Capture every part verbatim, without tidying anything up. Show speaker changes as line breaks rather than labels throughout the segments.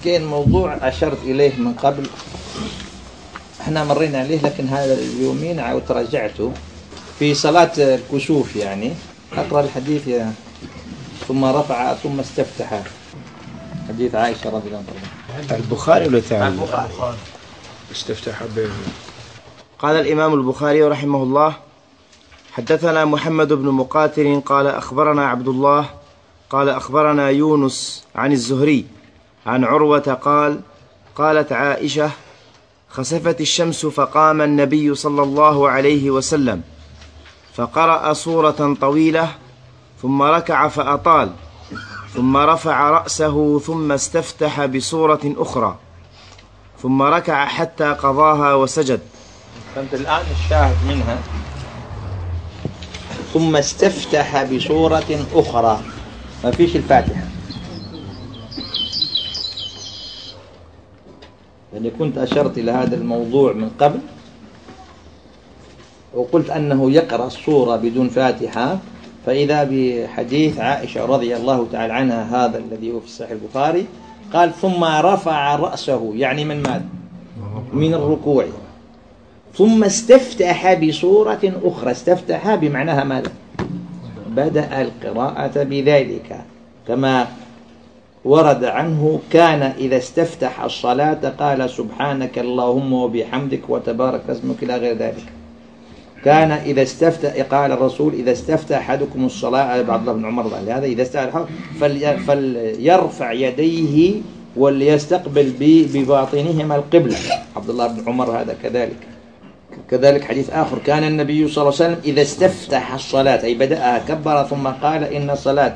كاين موضوع أشرت إليه من قبل، احنا مرينا عليه، لكن هذا اليومين عاود تراجعته في صلاة الكسوف. يعني أقرأ الحديث يا ثم رفع ثم استفتح، حديث عائشة رضي الله عنها.
البخاري ولا تعالى؟
البخاري.
استفتح به. قال الإمام البخاري رحمه الله: حدثنا محمد بن مقاتل قال أخبرنا عبد الله قال أخبرنا يونس عن الزهري عن عروة قال: قالت عائشة: خسفت الشمس فقام النبي صلى الله عليه وسلم فقرأ سورة طويلة ثم ركع فأطال ثم رفع رأسه ثم استفتح بسورة أخرى ثم ركع حتى قضاها وسجد.
فأنت الآن الشاهد منها ثم استفتح بسورة أخرى، ما فيش الفاتحة. يعني كنت أشرت إلى هذا الموضوع من قبل وقلت أنه يقرأ السورة بدون فاتحة، فإذا بحديث عائشة رضي الله تعالى عنها هذا الذي هو في صحيح البخاري قال: ثم رفع رأسه، يعني من ماذا؟ من الركوع، ثم استفتح بسورة أخرى. استفتح بمعناها ماذا؟ بدأ القراءة بذلك، كما ورد عنه: كان إذا استفتح الصلاة قال: سبحانك اللهم وبحمدك وتبارك اسمك إلى غير ذلك. كان إذا استفتح، قال الرسول: إذا استفتح أحدكم الصلاة، عبد الله بن عمر قال هذا: إذا استفتح فليرفع يديه وليستقبل بباطنهما القبلة. عبد الله بن عمر هذا كذلك. كذلك حديث آخر: كان النبي صلى الله عليه وسلم إذا استفتح الصلاة، أي بدأها كبر ثم قال: إن الصلاة.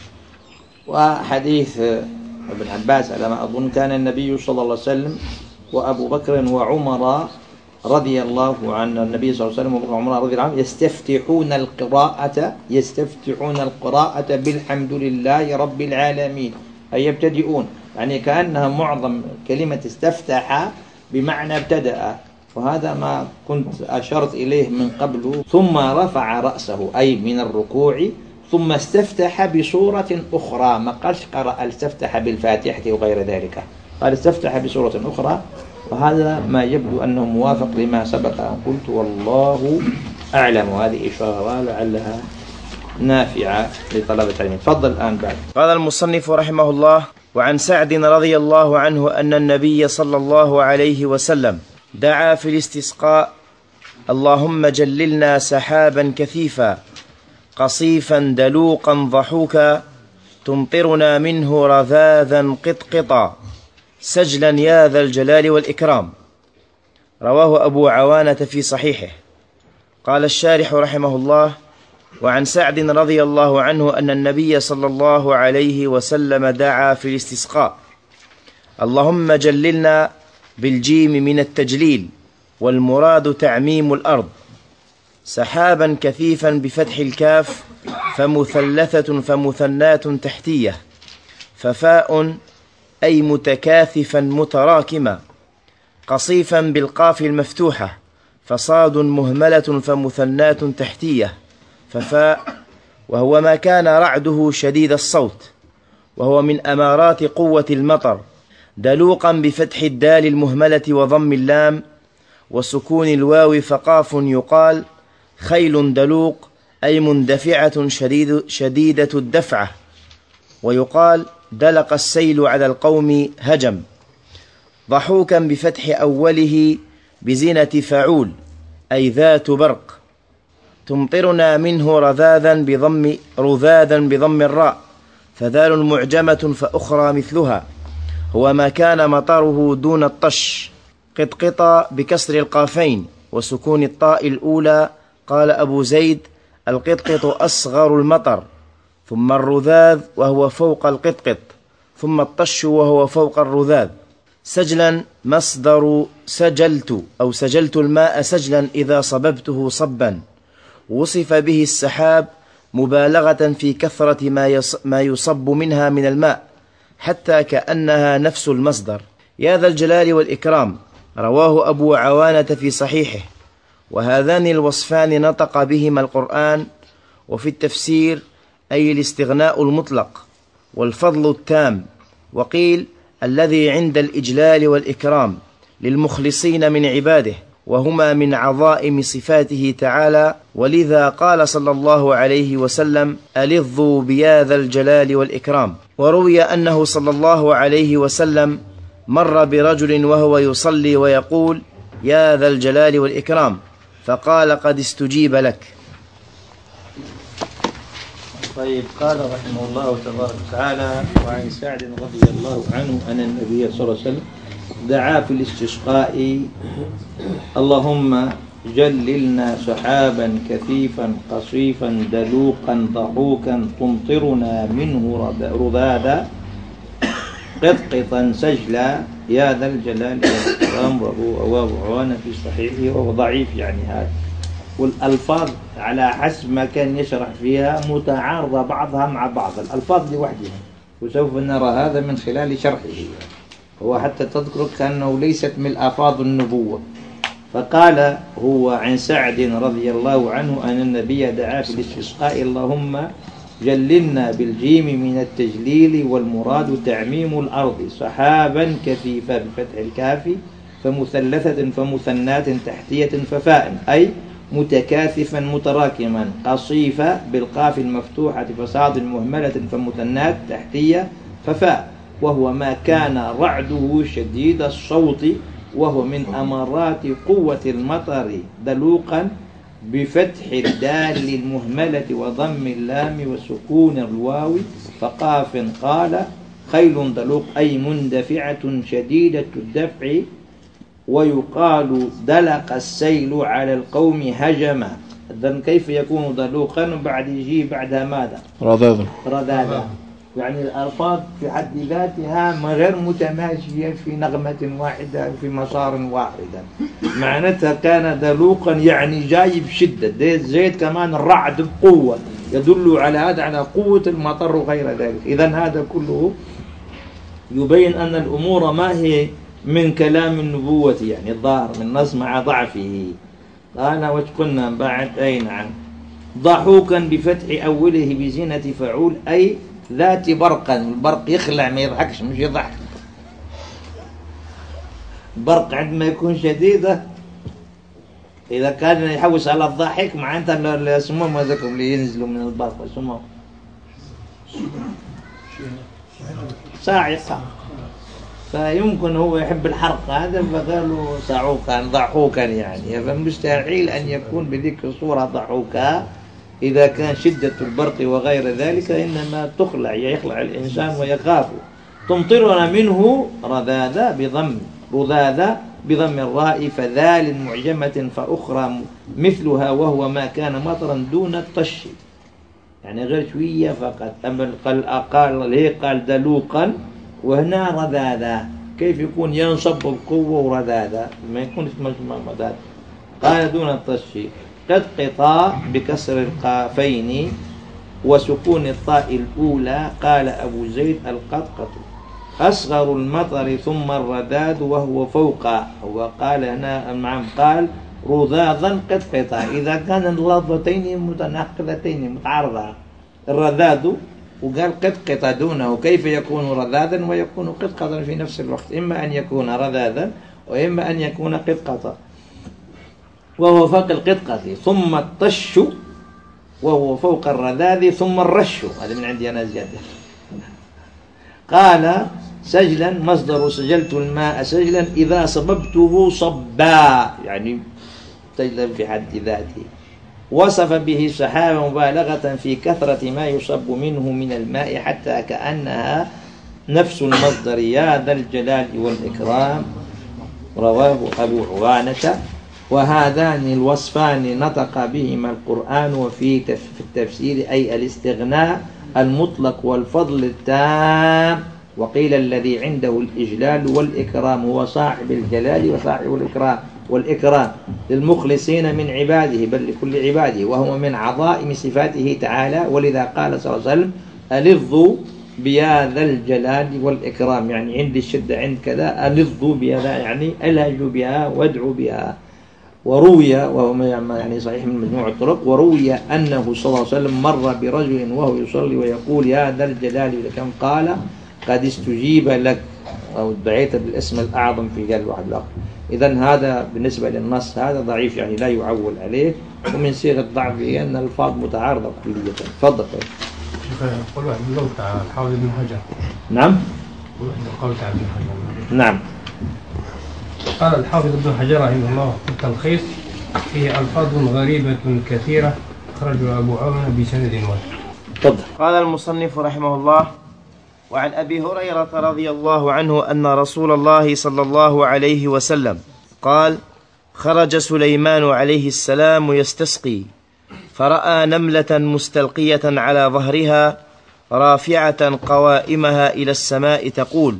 وحديث ابن عباس على ما أظن: كان النبي صلى الله عليه وسلم وأبو بكر وعمر رضي الله عن النبي صلى الله عليه وسلم وعمر رضي الله عنه يستفتحون القراءة يستفتحون القراءة بالحمد لله رب العالمين، أي يبتدئون، يعني كأنها معظم كلمة استفتح بمعنى ابتدأ. وهذا ما كنت أشرت إليه من قبل. ثم رفع رأسه أي من الركوع، ثم استفتح بسورة أخرى، ما قالش قرأ استفتح بالفاتحة وغير ذلك، قال استفتح بسورة أخرى. وهذا ما يبدو أنه موافق لما سبق أن قلت، والله أعلم. وهذه إشارة لعلها نافعة لطلبة العلم. تفضل الآن بعد.
قال المصنف رحمه الله: وعن سعد رضي الله عنه أن النبي صلى الله عليه وسلم دعا في الاستسقاء: اللهم جللنا سحابا كثيفا قصيفا دلوقا ضحوكا تمطرنا منه رذاذا قطقطا سجلا يا ذا الجلال والإكرام. رواه أبو عوانة في صحيحه. قال الشارح رحمه الله: وعن سعد رضي الله عنه أن النبي صلى الله عليه وسلم دعا في الاستسقاء: اللهم جللنا بالجيم من التجليل، والمراد تعميم الأرض، سحابا كثيفا بفتح الكاف، فمثلثة فمثنات تحتية، ففاء أي متكاثفا متراكما، قصيفا بالقاف المفتوحة، فصاد مهملة فمثنات تحتية، ففاء، وهو ما كان رعده شديد الصوت، وهو من أمارات قوة المطر. دلوقا بفتح الدال المهملة وضم اللام وسكون الواو، فقاف يقال خيل دلوق أي مندفعة شديد شديدة الدفعة، ويقال دلق السيل على القوم هجم. ضحوكا بفتح أوله بزينة فعول أي ذات برق. تمطرنا منه رذاذا بضم رذاذا بضم الراء، فذال معجمة فأخرى مثلها، هو ما كان مطره دون الطش. قطقطا بكسر القافين وسكون الطاء الأولى. قال أبو زيد: القطقط أصغر المطر، ثم الرذاذ وهو فوق القطقط، ثم الطش وهو فوق الرذاذ. سجلا مصدر سجلت أو سجلت الماء سجلا إذا صببته صبا. وصف به السحاب مبالغة في كثرة ما يصب منها من الماء، حتى كأنها نفس المصدر. يا ذا الجلال والإكرام. رواه أبو عوانة في صحيحه. وهذان الوصفان نطق بهما القرآن. وفي التفسير أي الاستغناء المطلق والفضل التام. وقيل الذي عند الإجلال والإكرام للمخلصين من عباده، وهما من عظائم صفاته تعالى. ولذا قال صلى الله عليه وسلم: ألظوا بيا ذا الجلال والإكرام. وروي أنه صلى الله عليه وسلم مر برجل وهو يصلي ويقول: يا ذا الجلال والإكرام، فقال: قد استجيب لك.
طيب، قال رحمه الله تبارك وتعالى: وعن سعد رضي الله عنه أن النبي صلى الله عليه وسلم دعا في الاستسقاء: اللهم جللنا سحابا كثيفا قصيفا دلوقا ضحوكا تمطرنا منه رذاذا قطقطا سجلا يا ذا الجلال والإكرام. وهو عوانة في صحيحه وهو ضعيف يعني هذا. والألفاظ على حسب ما كان يشرح فيها متعارضة بعضها مع بعض، الألفاظ لوحدها، وسوف نرى هذا من خلال شرحه. هو حتى تذكر كأنه ليست من ألفاظ النبوة. فقال هو عن سعد رضي الله عنه أن النبي دعا في الاستسقاء: اللهم جللنا بالجيم من التجليل، والمراد تعميم الأرض، سحابا كثيفا بفتح الكاف، فمثلثة فمثنات تحتية ففاء، أي متكاثفا متراكما، قصيفة بالقاف المفتوحة فصاد مهملة فمثنات تحتية ففاء، وهو ما كان رعده شديد الصوت، وهو من أمارات قوة المطر. دلوقا بفتح الدال المهملة وضم اللام وسكون الواو فقاف. قال: خيل دلوق أي مندفعة شديدة الدفع. ويقال دلق السيل على القوم هجما. إذن كيف يكون دلوقا وبعد يجي بعدها ماذا؟
رذاذا.
رذاذا. يعني الألفاظ في حد ذاتها غير متماشية في نغمة واحدة في مسار واحد. معناتها كان دلوقا يعني جاي بشدة، زيد كمان الرعد بقوة، يدل على هذا على قوة المطر وغير ذلك. إذن هذا كله يبين أن الأمور ما هي من كلام النبوة، يعني الظاهر من نص مع ضعفه. أنا وش قلنا بعد؟ أي نعم. ضحوكا بفتح أوله بزينة فعول، أي ذات برقا. البرق يخلع ما يضحكش، مش يضحك. البرق عندما يكون شديدة، إذا كان يحوس على الضحك معناتها اللي يسموهم هذاكم اللي ينزلوا من البرق يسموهم صاعقة. فيمكن هو يحب الحرق هذا، فقالوا صعوكا ضحوكا، يعني فمستحيل أن يكون بذيك الصورة ضحوكا إذا كان شدة البرق وغير ذلك، إنما تخلع يخلع الإنسان ويخاف. تمطرنا منه رذاذا بضم رذاذا بضم الراء فذال معجمة فأخرى مثلها، وهو ما كان مطرا دون الطش، يعني غير شوية فقط. أما قال ليه قال دلوقا وهنا رذاذا، كيف يكون ينصب القوة ورذاذا؟ ما يكون اسمه رذاذا. قال دون الطش. قد قطاع بكسر القافين وسكون الطاء الأولى. قال أبو زيد القطقط أصغر المطر ثم الرذاذ وهو فوق. وقال هنا نعم قال رذاذا قد قطاع، إذا كان اللفظتين متناقضتين متعارضة، الرذاذ وقال قد قطع دونه، كيف يكون رذاذا ويكون قد قطع في نفس الوقت؟ إما أن يكون رذاذا وإما أن يكون قد قطع، وهو فوق القطقة. ثم الطش وهو فوق الرذاذ. ثم الرش، هذا من عندي أنا زيادة. قال سجلا مصدر سجلت الماء سجلا إذا صببته صبا، يعني سجلا في حد ذاته. وصف به سحابا مبالغة في كثرة ما يصب منه من الماء حتى كأنها نفس المصدر يا ذا الجلال والإكرام. رواه أبو عوانة. وهذان الوصفان نطق بهما القرآن وفي التفسير، أي الاستغناء المطلق والفضل التام. وقيل الذي عنده الإجلال والإكرام هو صاحب الجلال وصاحب الإكرام، والإكرام للمخلصين من عباده بل لكل عباده، وهو من عظائم صفاته تعالى. ولذا قال صلى الله عليه وسلم ألظوا بيا ذا الجلال والإكرام، يعني عند الشدة عند كذا ألظوا بيا ذا، يعني ألهجوا بها وادعوا بها. وروي وهو يعني صحيح من مجموع الطرق، وروي أنه صلى الله عليه وسلم مر برجل وهو يصلي ويقول يا ذا الجلال والإكرام، قال قد استجيب لك. أو دعيت بالاسم الأعظم في قلب واحد الآخر. إذن هذا بالنسبة للنص هذا ضعيف، يعني لا يعول عليه، ومن صيغ الضعف هي أن الألفاظ متعارضة كلية. تفضل.
قول واحد من قول تعالى الحافظ ابن حجر.
نعم.
قول تعالى ابن حجر.
نعم.
قال الحافظ ابن حجر رحمه الله في التلخيص: فيه ألفاظ غريبة كثيرة أخرجه أبو عوانة بسند واحد.
تفضل.
قال المصنف رحمه الله: وعن أبي هريرة رضي الله عنه أن رسول الله صلى الله عليه وسلم قال: خرج سليمان عليه السلام يستسقي فرأى نملة مستلقية على ظهرها رافعة قوائمها إلى السماء تقول: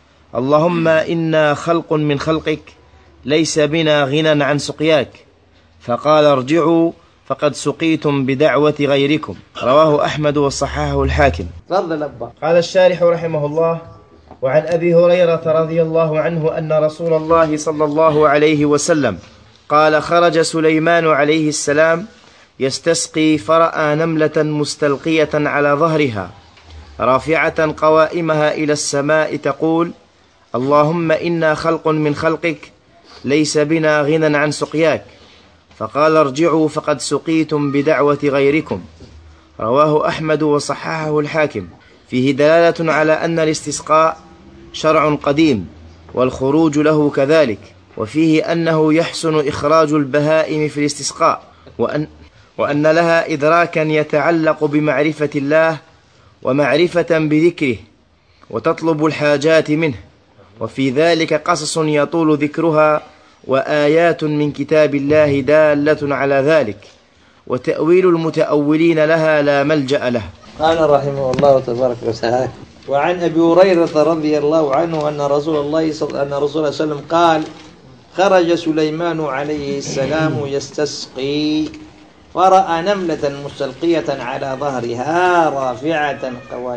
اللهم إنا خلق من خلقك ليس بنا غنى عن سقياك. فقال: ارجعوا فقد سقيتم بدعوة غيركم. رواه أحمد وصححه الحاكم.
تفضل أبا.
قال الشارح رحمه الله: وعن أبي هريرة رضي الله عنه أن رسول الله صلى الله عليه وسلم قال: خرج سليمان عليه السلام يستسقي فرأى نملة مستلقية على ظهرها رافعة قوائمها إلى السماء تقول: اللهم إنا خلق من خلقك ليس بنا غنى عن سقياك. فقال: ارجعوا فقد سقيتم بدعوة غيركم. رواه أحمد وصححه الحاكم. فيه دلالة على أن الاستسقاء شرع قديم والخروج له كذلك، وفيه أنه يحسن إخراج البهائم في الاستسقاء، وأن, وأن لها إدراكا يتعلق بمعرفة الله ومعرفة بذكره وتطلب الحاجات منه، وفي ذلك قصص يطول ذكرها وآيات من كتاب الله دالة على ذلك، وتأويل المتأولين لها لا ملجأ له.
قال رحمه الله تبارك وتعالى: وعن أبي هريرة رضي الله عنه أن رسول الله صلى أن رسول الله صلى الله عليه وسلم قال: خرج سليمان عليه السلام يستسقي فرأى نملة مستلقية على ظهرها رافعة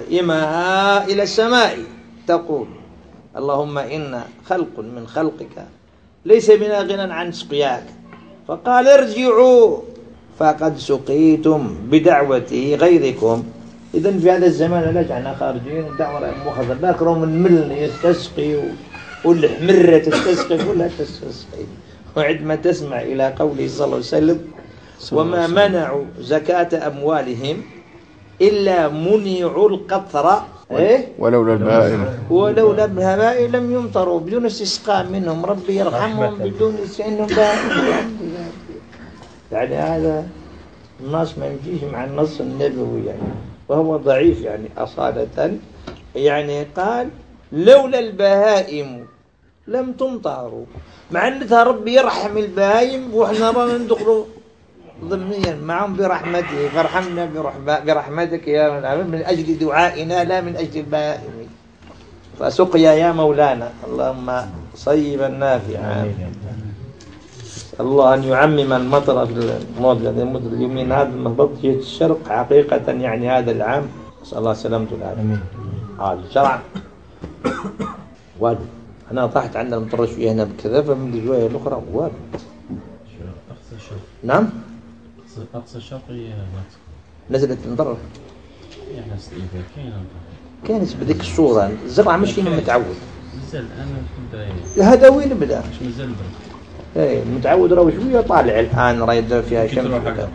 قوائمها إلى السماء تقول: اللهم إنا خلق من خلقك ليس بنا غنى عن سقياك. فقال: ارجعوا فقد سقيتم بدعوة غيركم. إذن في هذا الزمان رجعنا خارجين الدعوة مؤخذة، باكرهم المل يستسقي والحمرة تستسقي ولا تستسقي. وعندما تسمع إلى قوله صلى الله عليه وسلم: وما منعوا زكاة أموالهم إلا منعوا القطر إيه؟
ولولا البهائم
ولولا البهائم لم يمطروا. بدون استسقاء منهم ربي يرحمهم، بدون استنهم بهائم. يعني هذا النص ما يمشيش مع النص النبوي يعني، وهو ضعيف يعني أصالة. يعني قال: لولا البهائم لم تمطروا، مع أنها ربي يرحم البهائم وإحنا رانا ندخلوا ضمنيا معهم برحمته. فارحمنا برحمتك يا من أجل دعائنا لا من أجل البهائم. فسقيا يا مولانا، اللهم صيبا نافعا. الله أن يعمم المطر في الموضع اليومين هذا نهبط جهة الشرق حقيقة، يعني هذا العام نسأل الله سلامته العافية. هذا شرع واجب. أنا طاحت عندنا المطر شوية هنا بكذا، فمن الجواية الأخرى واجب. نعم.
أقصى الشرقي
نزلت المطر.
يعني إذا كان
كانت بذيك الصورة الزرع مش فينا متعود.
نزل أنا كنت
هذا وين بدأ؟
مش نزل برد.
ايه متعود روي شوية طالع الآن رايد فيها شمس.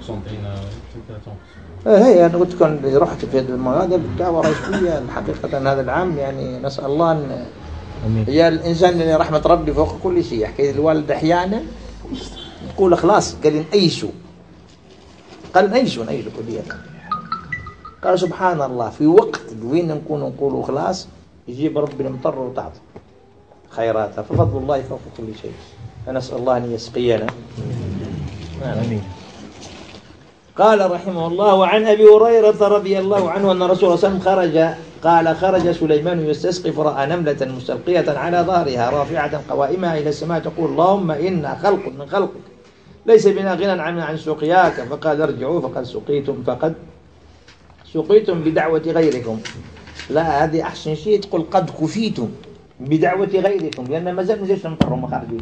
ايه هي أنا قلت كون رحت في هذا المواد بالدعوة رايد شوية. حقيقة هذا العام يعني نسأل الله أن يا الإنسان اللي رحمة ربي فوق كل شيء. حكاية الوالد أحيانا يقول خلاص قال نعيشوا، قال نعيشوا نعيشوا كليا. قال سبحان الله في وقت وين نكون نقولوا خلاص يجيب ربنا المطر وتعطي خيراتها، ففضل الله فوق كل شيء. فنسأل الله أن يسقينا. آمين. قال رحمه الله: وعن أبي هريرة رضي الله عنه أن رسول الله صلى الله عليه وسلم خرج قال: خرج سليمان يستسقي فرأى نملة مستلقية على ظهرها رافعة قوائمها إلى السماء تقول: اللهم إنا خلق من خلقك ليس بنا غنى عن عن سقياك. فقال: ارجعوا فقد سقيتم فقد سقيتم بدعوة غيركم. لا هذه أحسن شيء تقول قد كفيتم بدعوة غيركم، لأن ما زال نزلش نمطر مخارجين.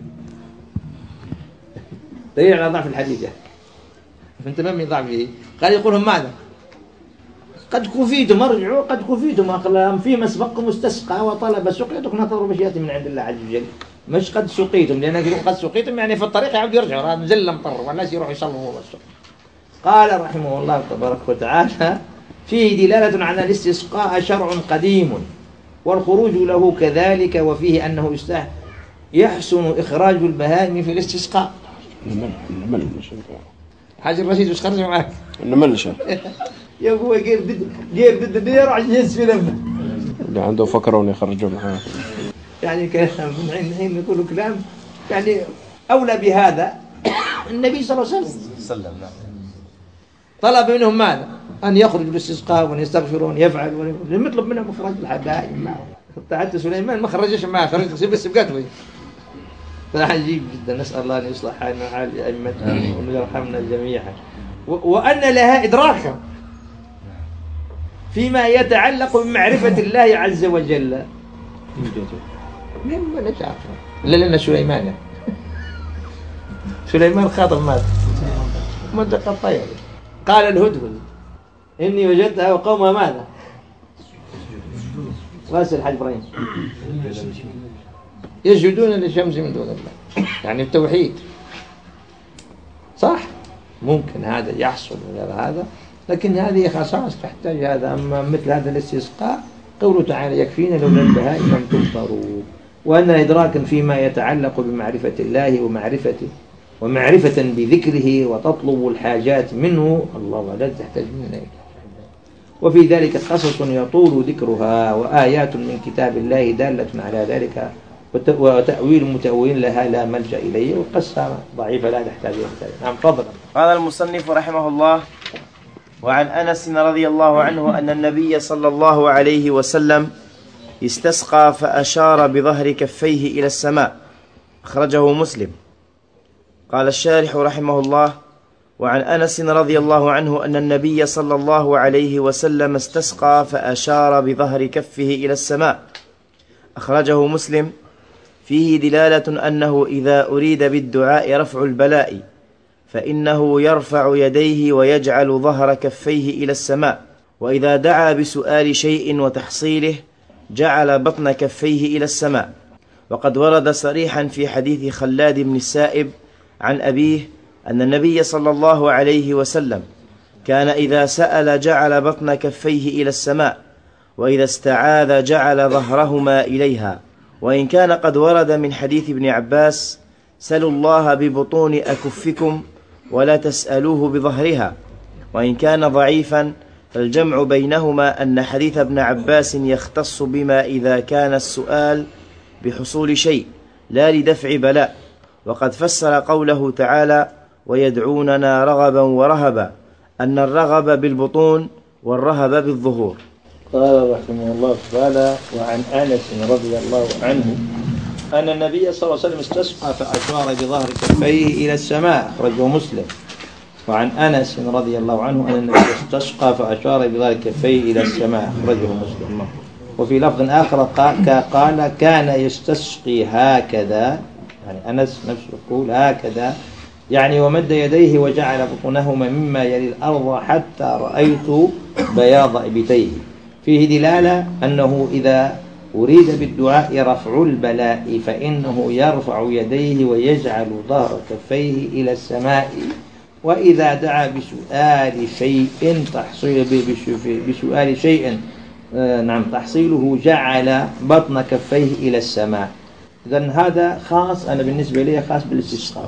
دليل على ضعف الحديث. فانت ما من ضعفه قال يقولهم ماذا؟ قد كفيتم ارجعوا، قد كفيتم أقلام في مسبقكم استسقى وطلب سقيتكم نظروا بشيئة من عند الله عز وجل. مش قد سقيتم، لأن قد سقيتم يعني في الطريق يعود يرجعوا، هذا نزل مطر والناس يروحوا يصلوا هو بس. قال رحمه الله تبارك وتعالى: فيه دلالة على الاستسقاء شرع قديم والخروج له كذلك، وفيه أنه يستح يحسن إخراج البهائم في الاستسقاء.
نمل
حاج الرشيد وش خرج معك؟
نمل شيخ.
يا هو غير ضد غير ضد يروح يجلس في لمه.
اللي عنده فكرون يخرجوا معاه.
يعني كلام من حين حين يقولوا كلام يعني أولى بهذا النبي صلى الله عليه وسلم طلب منهم ماذا؟ أن يخرجوا بالاستسقاء وأن يستغفروا وأن يفعلوا، يطلب منهم إخراج البهائم معه. حتى سليمان ما خرجش معه، خرج بس بقتوي. فعجيب جدا. نسأل الله أن يصلح حالنا وحال أئمتنا وأن يرحمنا جميعا، وأن لها إدراكا فيما يتعلق بمعرفة الله عز وجل. مما نشاء إلا لنا سليمان. سليمان خاطب مات منطقة الطير. قال الهدهد: إني وجدتها وقومها ماذا؟ واسأل الحاج إبراهيم. يسجدون للشمس من دون الله، يعني التوحيد. صح؟ ممكن هذا يحصل غير هذا، لكن هذه خصائص تحتاج هذا. أما مثل هذا الاستسقاء قوله تعالى: يكفينا لولا البهائم لم تمطروا. وأن إدراكا فيما يتعلق بمعرفة الله ومعرفته ومعرفة بذكره وتطلب الحاجات منه، الله لا تحتاج منه. وفي ذلك قصص يطول ذكرها وآيات من كتاب الله دالة على ذلك، وتأويل متأويل لها لا ملجأ إليه، وقصة ضعيفة لا تحتاج إلى. نعم تفضل.
قال المصنف رحمه الله: وعن أنس رضي الله عنه أن النبي صلى الله عليه وسلم استسقى فأشار بظهر كفيه إلى السماء، أخرجه مسلم. قال الشارح رحمه الله: وعن أنس رضي الله عنه أن النبي صلى الله عليه وسلم استسقى فأشار بظهر كفه إلى السماء، أخرجه مسلم. فيه دلالة أنه إذا أريد بالدعاء رفع البلاء فإنه يرفع يديه ويجعل ظهر كفيه إلى السماء، وإذا دعا بسؤال شيء وتحصيله جعل بطن كفيه إلى السماء. وقد ورد صريحا في حديث خلاد بن السائب عن أبيه أن النبي صلى الله عليه وسلم كان إذا سأل جعل بطن كفيه إلى السماء، وإذا استعاذ جعل ظهرهما إليها. وإن كان قد ورد من حديث ابن عباس: سلوا الله ببطون أكفكم ولا تسألوه بظهرها. وإن كان ضعيفا فالجمع بينهما أن حديث ابن عباس يختص بما إذا كان السؤال بحصول شيء لا لدفع بلاء. وقد فسر قوله تعالى: ويدعوننا رغبا ورهبا أن الرغب بالبطون والرهب بالظهور.
قال رحمه الله تعالى: وعن أنس رضي الله عنه أن النبي صلى الله عليه وسلم استسقى فأشار بظهر كفيه إلى السماء، أخرجه مسلم. وعن أنس رضي الله عنه أن النبي استسقى فأشار بظهر كفيه إلى السماء، أخرجه مسلم. وفي لفظ آخر قال: كان يستسقي هكذا، يعني أنس نفسه يقول هكذا، يعني ومد يديه وجعل بطونهما مما يلي الأرض حتى رأيت بياض إبتيه. فيه دلالة أنه إذا أريد بالدعاء رفع البلاء فإنه يرفع يديه ويجعل ظهر كفيه إلى السماء، وإذا دعا بسؤال شيء تحصيل بسؤال شيء نعم تحصيله جعل بطن كفيه إلى السماء. إذن هذا خاص، أنا بالنسبة لي خاص بالاستسقاء،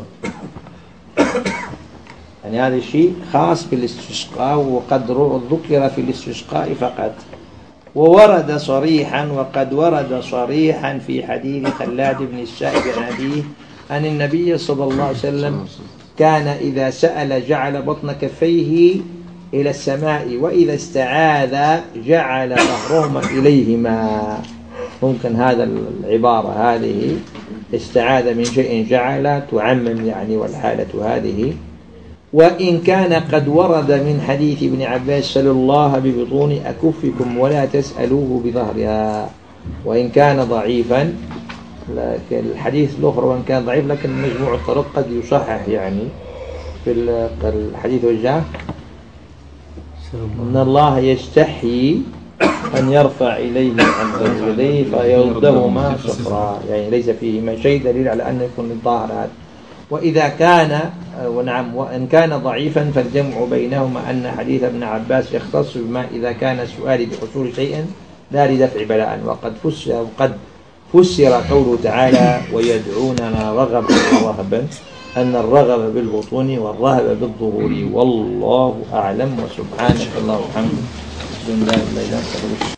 يعني هذا الشيء خاص بالاستسقاء، وقد ذكر في الاستسقاء فقط. وورد صريحا وقد ورد صريحا في حديث خلاد بن السائب عن أبيه أن النبي صلى الله عليه وسلم كان إذا سأل جعل بطن كفيه إلى السماء، وإذا استعاذ جعل ظهرهما إليهما. ممكن هذا العبارة هذه استعاذ من شيء جعل تعمم يعني، والحالة هذه. وإن كان قد ورد من حديث ابن عباس: سلوا الله ببطون أكفكم ولا تسألوه بظهرها. وإن كان ضعيفا، لكن الحديث الأخرى وإن كان ضعيف لكن مجموع الطرق قد يصحح يعني في الحديث وجاه. إن الله يستحيي أن يرفع إليه عن رجليه فيردهما صفرا، يعني ليس فيهما شيء دليل على أن يكون الظاهر هذا. وإذا كان ونعم وإن كان ضعيفا فالجمع بينهما أن حديث ابن عباس يختص بما إذا كان السؤال بحصول شيء لا لدفع بلاء. وقد فسر وقد فسر قوله تعالى ويدعوننا رغبا ورهبا أن الرغب بالبطون والرهب بالظهور. والله أعلم وسبحانك اللهم وبحمدك.